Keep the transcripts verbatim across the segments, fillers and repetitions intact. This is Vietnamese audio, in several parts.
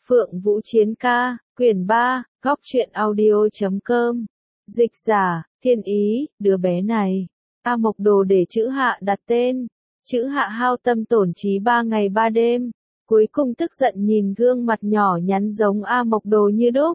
Phượng Vũ Chiến Ca, quyển ba, góc truyện audio.com. Dịch giả, Thiên Ý, đứa bé này. A Mộc Đồ để chữ Hạ đặt tên. Chữ Hạ hao tâm tổn trí ba ngày ba đêm. Cuối cùng tức giận nhìn gương mặt nhỏ nhắn giống A Mộc Đồ như đúc.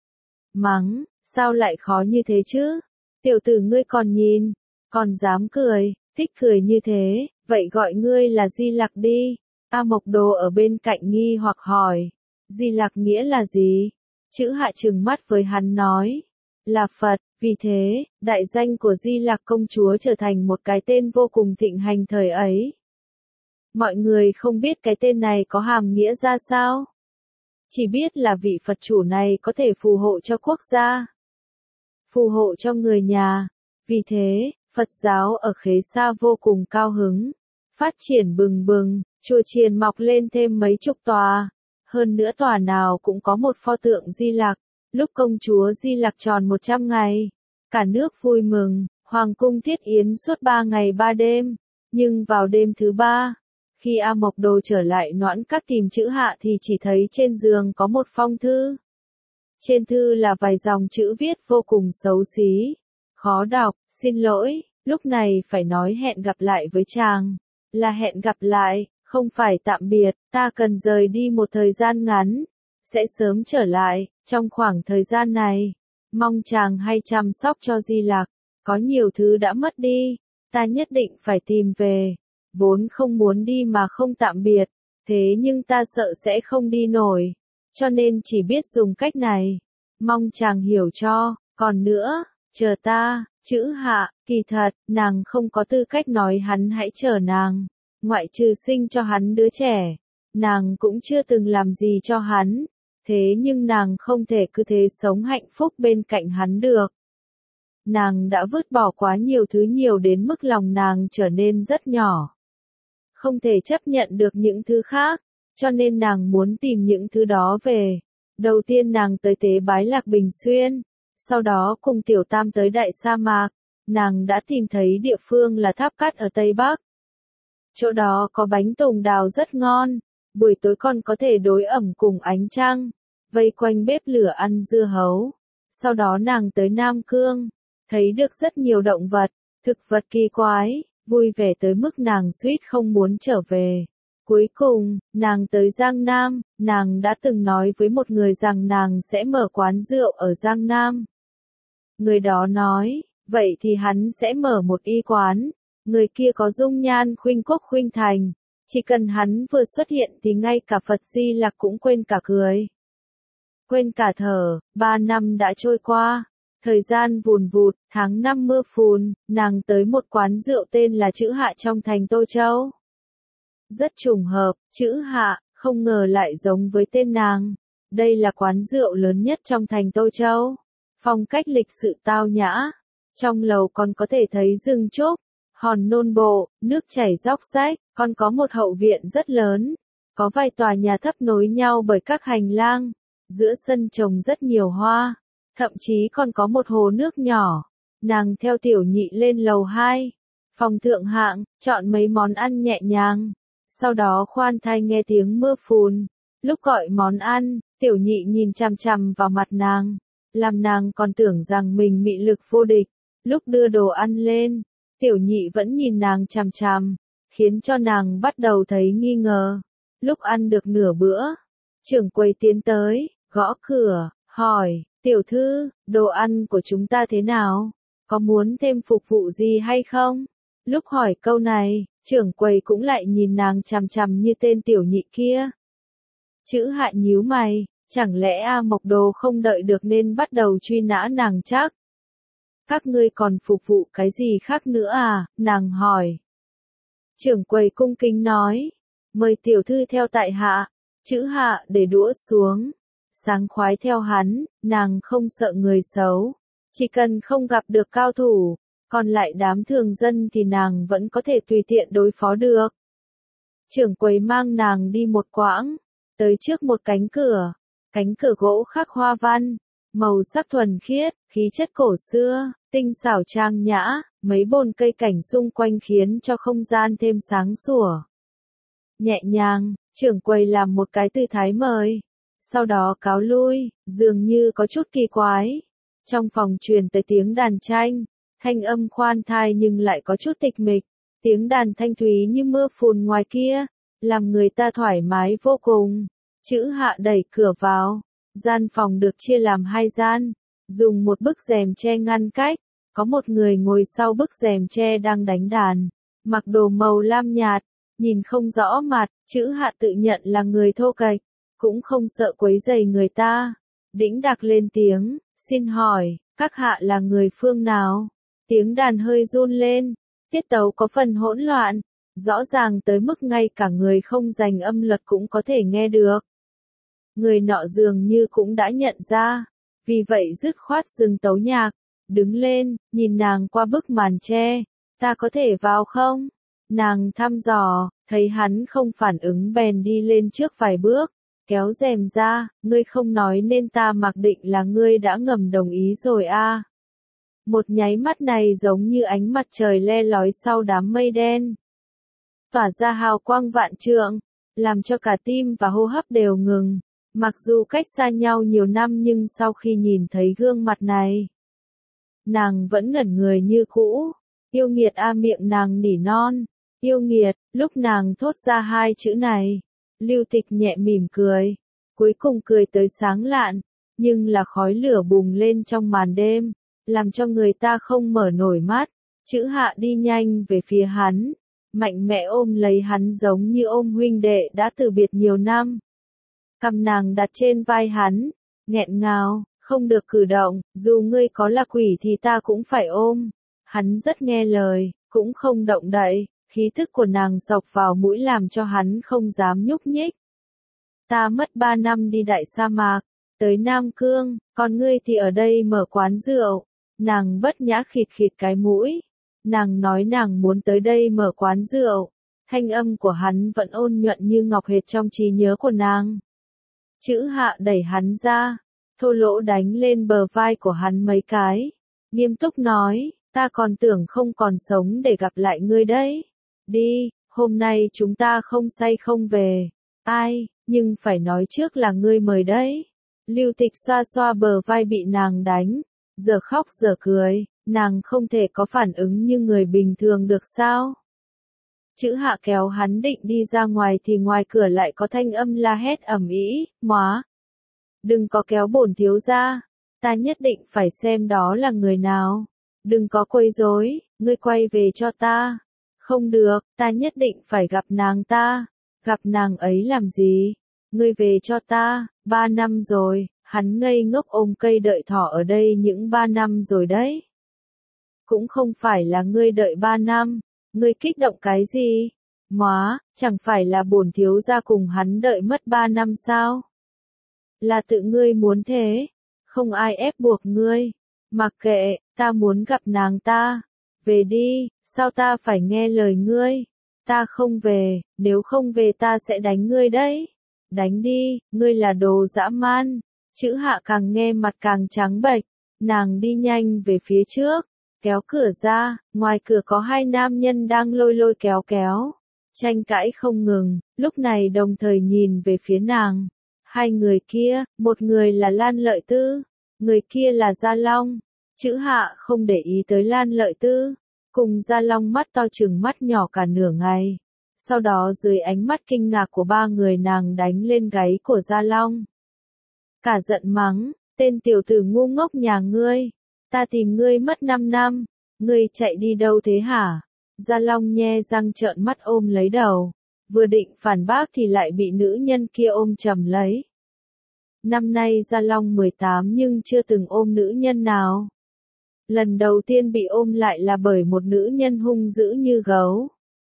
Mắng, sao lại khó như thế chứ? Tiểu tử ngươi còn nhìn, còn dám cười, thích cười như thế, vậy gọi ngươi là Di Lặc đi. A Mộc Đồ ở bên cạnh nghi hoặc hỏi, Di Lặc nghĩa là gì? Chữ Hạ trừng mắt với hắn nói, là Phật, vì thế, đại danh của Di Lặc công chúa trở thành một cái tên vô cùng thịnh hành thời ấy. Mọi người không biết cái tên này có hàm nghĩa ra sao? Chỉ biết là vị Phật chủ này có thể phù hộ cho quốc gia, phù hộ cho người nhà. Vì thế, Phật giáo ở Khế Sa vô cùng cao hứng, phát triển bừng bừng, chùa chiền mọc lên thêm mấy chục tòa. Hơn nữa tòa nào cũng có một pho tượng Di Lặc. Lúc công chúa Di Lặc tròn một trăm ngày, cả nước vui mừng, hoàng cung thiết yến suốt ba ngày ba đêm. Nhưng vào đêm thứ ba, khi A Mộc Đồ trở lại Noãn Các tìm chữ Hạ thì chỉ thấy trên giường có một phong thư. Trên thư là vài dòng chữ viết vô cùng xấu xí, khó đọc, xin lỗi, lúc này phải nói hẹn gặp lại với chàng, là hẹn gặp lại, không phải tạm biệt, ta cần rời đi một thời gian ngắn, sẽ sớm trở lại, trong khoảng thời gian này, mong chàng hay chăm sóc cho Di Lặc, có nhiều thứ đã mất đi, ta nhất định phải tìm về, vốn không muốn đi mà không tạm biệt, thế nhưng ta sợ sẽ không đi nổi, cho nên chỉ biết dùng cách này, mong chàng hiểu cho, còn nữa, chờ ta, chữ Hạ, kỳ thật, nàng không có tư cách nói hắn hãy chờ nàng. Ngoại trừ sinh cho hắn đứa trẻ, nàng cũng chưa từng làm gì cho hắn, thế nhưng nàng không thể cứ thế sống hạnh phúc bên cạnh hắn được. Nàng đã vứt bỏ quá nhiều thứ nhiều đến mức lòng nàng trở nên rất nhỏ. Không thể chấp nhận được những thứ khác, cho nên nàng muốn tìm những thứ đó về. Đầu tiên nàng tới tế bái Lạc Bình Xuyên, sau đó cùng Tiểu Tam tới Đại Sa Mạc, nàng đã tìm thấy địa phương là Tháp Cát ở Tây Bắc. Chỗ đó có bánh tùng đào rất ngon, buổi tối còn có thể đối ẩm cùng ánh trăng, vây quanh bếp lửa ăn dưa hấu. Sau đó nàng tới Nam Cương, thấy được rất nhiều động vật, thực vật kỳ quái, vui vẻ tới mức nàng suýt không muốn trở về. Cuối cùng, nàng tới Giang Nam, nàng đã từng nói với một người rằng nàng sẽ mở quán rượu ở Giang Nam. Người đó nói, vậy thì hắn sẽ mở một y quán. Người kia có dung nhan khuynh quốc khuynh thành, chỉ cần hắn vừa xuất hiện thì ngay cả Phật Di Lặc cũng quên cả cười, quên cả thở. Ba năm đã trôi qua, thời gian vùn vụt, tháng năm mưa phùn, nàng tới một quán rượu tên là Chữ Hạ trong thành Tô Châu. Rất trùng hợp, Chữ Hạ, không ngờ lại giống với tên nàng. Đây là quán rượu lớn nhất trong thành Tô Châu, phong cách lịch sự tao nhã, trong lầu còn có thể thấy rừng trúc, hòn non bộ, nước chảy róc rách, còn có một hậu viện rất lớn, có vài tòa nhà thấp nối nhau bởi các hành lang, giữa sân trồng rất nhiều hoa, thậm chí còn có một hồ nước nhỏ. Nàng theo Tiểu Nhị lên lầu hai, phòng thượng hạng, chọn mấy món ăn nhẹ nhàng, sau đó khoan thai nghe tiếng mưa phùn. Lúc gọi món ăn, Tiểu Nhị nhìn chằm chằm vào mặt nàng, làm nàng còn tưởng rằng mình mị lực vô địch. Lúc đưa đồ ăn lên, Tiểu Nhị vẫn nhìn nàng chằm chằm, khiến cho nàng bắt đầu thấy nghi ngờ. Lúc ăn được nửa bữa, trưởng quầy tiến tới, gõ cửa, hỏi, tiểu thư, đồ ăn của chúng ta thế nào? Có muốn thêm phục vụ gì hay không? Lúc hỏi câu này, trưởng quầy cũng lại nhìn nàng chằm chằm như tên Tiểu Nhị kia. Chữ Hạ nhíu mày, chẳng lẽ A Mộc Đồ không đợi được nên bắt đầu truy nã nàng chắc? Các ngươi còn phục vụ cái gì khác nữa à? Nàng hỏi. Trưởng quầy cung kính nói, mời tiểu thư theo tại hạ. Chữ Hạ để đũa xuống, sáng khoái theo hắn, nàng không sợ người xấu, chỉ cần không gặp được cao thủ, còn lại đám thường dân thì nàng vẫn có thể tùy tiện đối phó được. Trưởng quầy mang nàng đi một quãng, tới trước một cánh cửa, cánh cửa gỗ khắc hoa văn, màu sắc thuần khiết, khí chất cổ xưa, tinh xảo trang nhã, mấy bồn cây cảnh xung quanh khiến cho không gian thêm sáng sủa. Nhẹ nhàng, trưởng quầy làm một cái tư thái mời. sau đó cáo lui, dường như có chút kỳ quái. Trong phòng truyền tới tiếng đàn tranh, thanh âm khoan thai nhưng lại có chút tịch mịch, tiếng đàn thanh thúy như mưa phùn ngoài kia, làm người ta thoải mái vô cùng. Chữ Hạ đẩy cửa vào, gian phòng được chia làm hai gian, dùng một bức rèm che ngăn cách, có một người ngồi sau bức rèm che đang đánh đàn, mặc đồ màu lam nhạt, nhìn không rõ mặt, Chữ Hạ tự nhận là người thô kệch, cũng không sợ quấy rầy người ta. Đĩnh đạc lên tiếng, xin hỏi, các hạ là người phương nào? Tiếng đàn hơi run lên, tiết tấu có phần hỗn loạn, rõ ràng tới mức ngay cả người không dành âm luật cũng có thể nghe được. Người nọ dường như cũng đã nhận ra, vì vậy dứt khoát dừng tấu nhạc, đứng lên, nhìn nàng qua bức màn che, ta có thể vào không? Nàng thăm dò, thấy hắn không phản ứng bèn đi lên trước vài bước, kéo rèm ra, ngươi không nói nên ta mặc định là ngươi đã ngầm đồng ý rồi a. À. Một nháy mắt này giống như ánh mặt trời le lói sau đám mây đen, tỏa ra hào quang vạn trượng, làm cho cả tim và hô hấp đều ngừng. Mặc dù cách xa nhau nhiều năm nhưng sau khi nhìn thấy gương mặt này, nàng vẫn ngẩn người như cũ. Yêu nghiệt a, miệng nàng nỉ non, yêu nghiệt. Lúc nàng thốt ra hai chữ này, Lưu Tịch nhẹ mỉm cười, cuối cùng cười tới sáng lạn, nhưng là khói lửa bùng lên trong màn đêm, làm cho người ta không mở nổi mắt. Chữ Hạ đi nhanh về phía hắn, mạnh mẽ ôm lấy hắn giống như ôm huynh đệ đã từ biệt nhiều năm. Cầm nàng đặt trên vai hắn, nghẹn ngào, không được cử động, dù ngươi có là quỷ thì ta cũng phải ôm. Hắn rất nghe lời, cũng không động đậy, khí thức của nàng sộc vào mũi làm cho hắn không dám nhúc nhích. Ta mất ba năm đi đại sa mạc, tới Nam Cương, còn ngươi thì ở đây mở quán rượu. Nàng bất nhã khịt khịt cái mũi. Nàng nói nàng muốn tới đây mở quán rượu. Thanh âm của hắn vẫn ôn nhuận như ngọc hệt trong trí nhớ của nàng. Chữ Hạ đẩy hắn ra, thô lỗ đánh lên bờ vai của hắn mấy cái, nghiêm túc nói, ta còn tưởng không còn sống để gặp lại ngươi đấy. Đi, hôm nay chúng ta không say không về. Ai, nhưng phải nói trước là ngươi mời đấy. Lưu Tịch xoa xoa bờ vai bị nàng đánh, giờ khóc giờ cười, nàng không thể có phản ứng như người bình thường được sao? Chữ Hạ kéo hắn định đi ra ngoài thì ngoài cửa lại có thanh âm la hét ầm ĩ, "Móa! Đừng có kéo bổn thiếu gia, ta nhất định phải xem đó là người nào. Đừng có quấy rối, ngươi quay về cho ta." "Không được, ta nhất định phải gặp nàng ta." "Gặp nàng ấy làm gì? Ngươi về cho ta." Ba năm rồi, hắn ngây ngốc ôm cây đợi thỏ ở đây những ba năm rồi đấy. Cũng không phải là ngươi đợi ba năm. Ngươi kích động cái gì? Móa, chẳng phải là bổn thiếu gia cùng hắn đợi mất ba năm sao? Là tự ngươi muốn thế, không ai ép buộc ngươi. Mặc kệ, ta muốn gặp nàng ta. Về đi, sao ta phải nghe lời ngươi? Ta không về, nếu không về ta sẽ đánh ngươi đấy. Đánh đi, ngươi là đồ dã man. Chữ Hạ càng nghe mặt càng trắng bệch, nàng đi nhanh về phía trước. Kéo cửa ra, ngoài cửa có hai nam nhân đang lôi lôi kéo kéo, tranh cãi không ngừng, lúc này đồng thời nhìn về phía nàng. Hai người kia, một người là Lan Lợi Tư, người kia là Gia Long. Chữ Hạ không để ý tới Lan Lợi Tư, cùng Gia Long mắt to chừng mắt nhỏ cả nửa ngày. Sau đó dưới ánh mắt kinh ngạc của ba người nàng đánh lên gáy của Gia Long. Cả giận mắng, tên tiểu tử ngu ngốc nhà ngươi. Ta tìm ngươi mất năm năm, ngươi chạy đi đâu thế hả? Gia Long nhe răng trợn mắt ôm lấy đầu, vừa định phản bác thì lại bị nữ nhân kia ôm chầm lấy. Năm nay Gia Long mười tám nhưng chưa từng ôm nữ nhân nào. Lần đầu tiên bị ôm lại là bởi một nữ nhân hung dữ như gấu.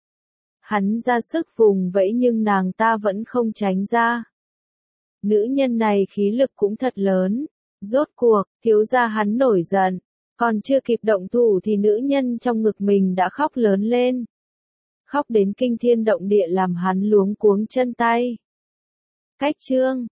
Hắn ra sức vùng vẫy nhưng nàng ta vẫn không tránh ra. Nữ nhân này khí lực cũng thật lớn. Rốt cuộc, thiếu gia hắn nổi giận, còn chưa kịp động thủ thì nữ nhân trong ngực mình đã khóc lớn lên. Khóc đến kinh thiên động địa làm hắn luống cuống chân tay. Cách chương